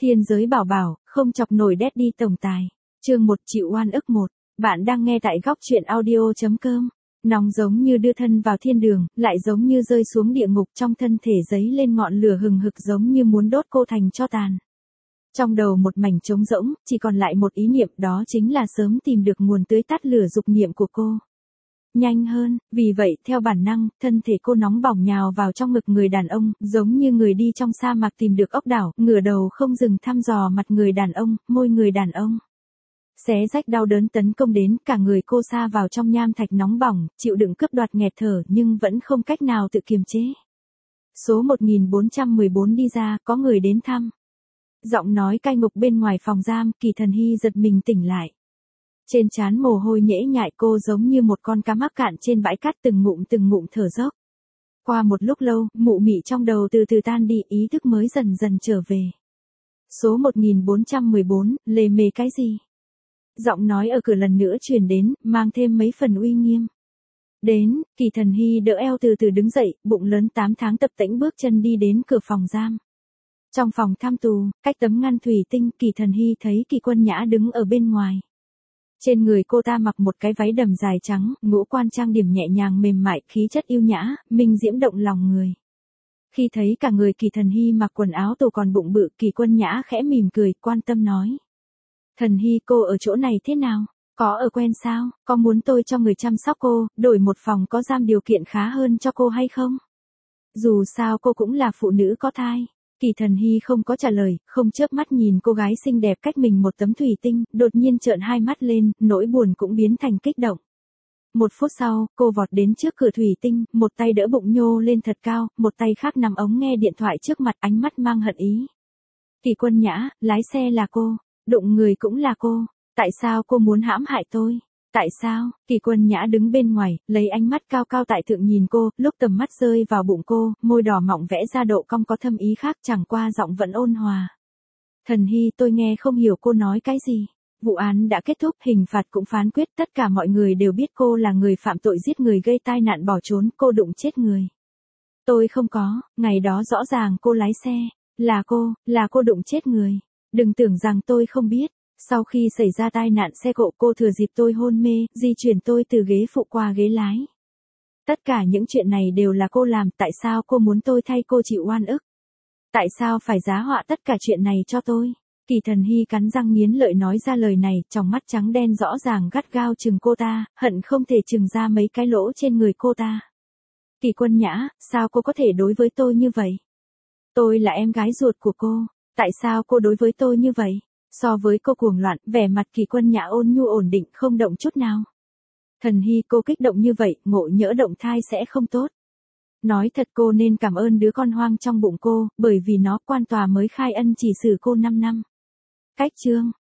Thiên giới bảo bảo, không chọc nổi daddy tổng tài. Chương 1 chịu oan ức 1. Bạn đang nghe tại góc truyện audio.com. Nóng giống như đưa thân vào thiên đường, lại giống như rơi xuống địa ngục, trong thân thể giấy lên ngọn lửa hừng hực giống như muốn đốt cô thành tro tàn. Trong đầu một mảnh trống rỗng, chỉ còn lại một ý niệm, đó chính là sớm tìm được nguồn tưới tắt lửa dục niệm của cô. Nhanh hơn, vì vậy theo bản năng, thân thể cô nóng bỏng nhào vào trong ngực người đàn ông, giống như người đi trong sa mạc tìm được ốc đảo, ngửa đầu không dừng thăm dò mặt người đàn ông, môi người đàn ông. Xé rách đau đớn tấn công đến, cả người cô sa vào trong nham thạch nóng bỏng, chịu đựng cướp đoạt nghẹt thở nhưng vẫn không cách nào tự kiềm chế. Số 1414 đi ra, có người đến thăm. Giọng nói cai ngục bên ngoài phòng giam, Kỳ Thần Hy giật mình tỉnh lại. Trên trán mồ hôi nhễ nhại, cô giống như một con cá mắc cạn trên bãi cát, từng ngụm thở dốc. Qua một lúc lâu, mụ mị trong đầu từ từ tan đi, ý thức mới dần dần trở về. Số 1414, lề mề cái gì? Giọng nói ở cửa lần nữa truyền đến, mang thêm mấy phần uy nghiêm. Đến, Kỳ Thần Hy đỡ eo từ từ đứng dậy, bụng lớn 8 tháng tập tễnh bước chân đi đến cửa phòng giam. Trong phòng thăm tù, cách tấm ngăn thủy tinh, Kỳ Thần Hy thấy Kỳ Quân Nhã đứng ở bên ngoài. Trên người cô ta mặc một cái váy đầm dài trắng, ngũ quan trang điểm nhẹ nhàng mềm mại, khí chất yêu nhã, minh diễm động lòng người. Khi thấy cả người Kỳ Thần Hy mặc quần áo tù còn bụng bự, Kỳ Quân Nhã khẽ mỉm cười, quan tâm nói. Thần Hy, cô ở chỗ này thế nào? Có ở quen sao? Có muốn tôi cho người chăm sóc cô, đổi một phòng có giam điều kiện khá hơn cho cô hay không? Dù sao cô cũng là phụ nữ có thai. Kỳ Thần Hy không có trả lời, không chớp mắt nhìn cô gái xinh đẹp cách mình một tấm thủy tinh, đột nhiên trợn hai mắt lên, nỗi buồn cũng biến thành kích động. Một phút sau, cô vọt đến trước cửa thủy tinh, một tay đỡ bụng nhô lên thật cao, một tay khác nắm ống nghe điện thoại trước mặt, ánh mắt mang hận ý. Kỳ Quân Nhã, lái xe là cô, đụng người cũng là cô, tại sao cô muốn hãm hại tôi? Tại sao? Kỳ Quân Nhã đứng bên ngoài, lấy ánh mắt cao cao tại thượng nhìn cô, lúc tầm mắt rơi vào bụng cô, môi đỏ mọng vẽ ra độ cong có thâm ý khác, chẳng qua giọng vẫn ôn hòa. Thần Hy, tôi nghe không hiểu cô nói cái gì. Vụ án đã kết thúc, hình phạt cũng phán quyết, tất cả mọi người đều biết cô là người phạm tội giết người gây tai nạn bỏ trốn, cô đụng chết người. Tôi không có, ngày đó rõ ràng cô lái xe, là cô đụng chết người. Đừng tưởng rằng tôi không biết. Sau khi xảy ra tai nạn xe cộ, cô thừa dịp tôi hôn mê, di chuyển tôi từ ghế phụ qua ghế lái. Tất cả những chuyện này đều là cô làm, tại sao cô muốn tôi thay cô chịu oan ức? Tại sao phải giá họa tất cả chuyện này cho tôi? Kỳ Thần Hy cắn răng nghiến lợi nói ra lời này, trong mắt trắng đen rõ ràng gắt gao chừng cô ta, hận không thể chừng ra mấy cái lỗ trên người cô ta. Kỳ Quân Nhã, sao cô có thể đối với tôi như vậy? Tôi là em gái ruột của cô, tại sao cô đối với tôi như vậy? So với cô cuồng loạn, vẻ mặt Kỳ Quân Nhã ôn nhu ổn định, không động chút nào. Thần Hy, cô kích động như vậy, ngộ nhỡ động thai sẽ không tốt. Nói thật, cô nên cảm ơn đứa con hoang trong bụng cô, bởi vì nó, quan tòa mới khai ân chỉ xử cô 5 năm. Cách chương.